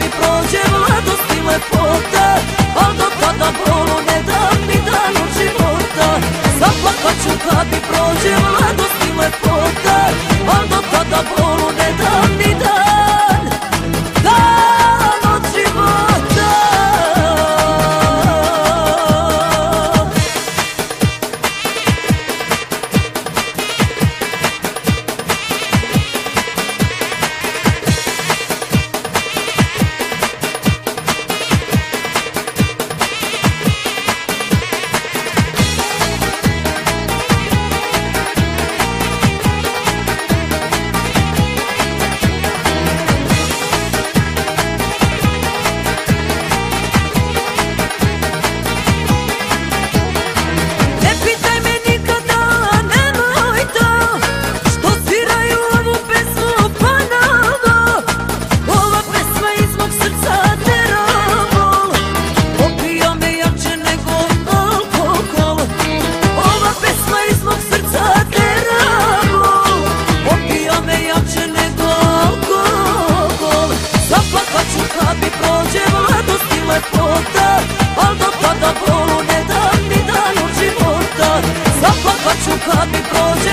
mi prođe mladost i lepota, al do tada bolu ne dam ni dan od života. Zaplakat ću kad mi prođe mladost i lepota, al do tada bolu ne dam ni dan od života. Kad mi prođe mladost i lepota, al do tada bolu ne dam ni dan od života. Zaplakat ću kad mi prođe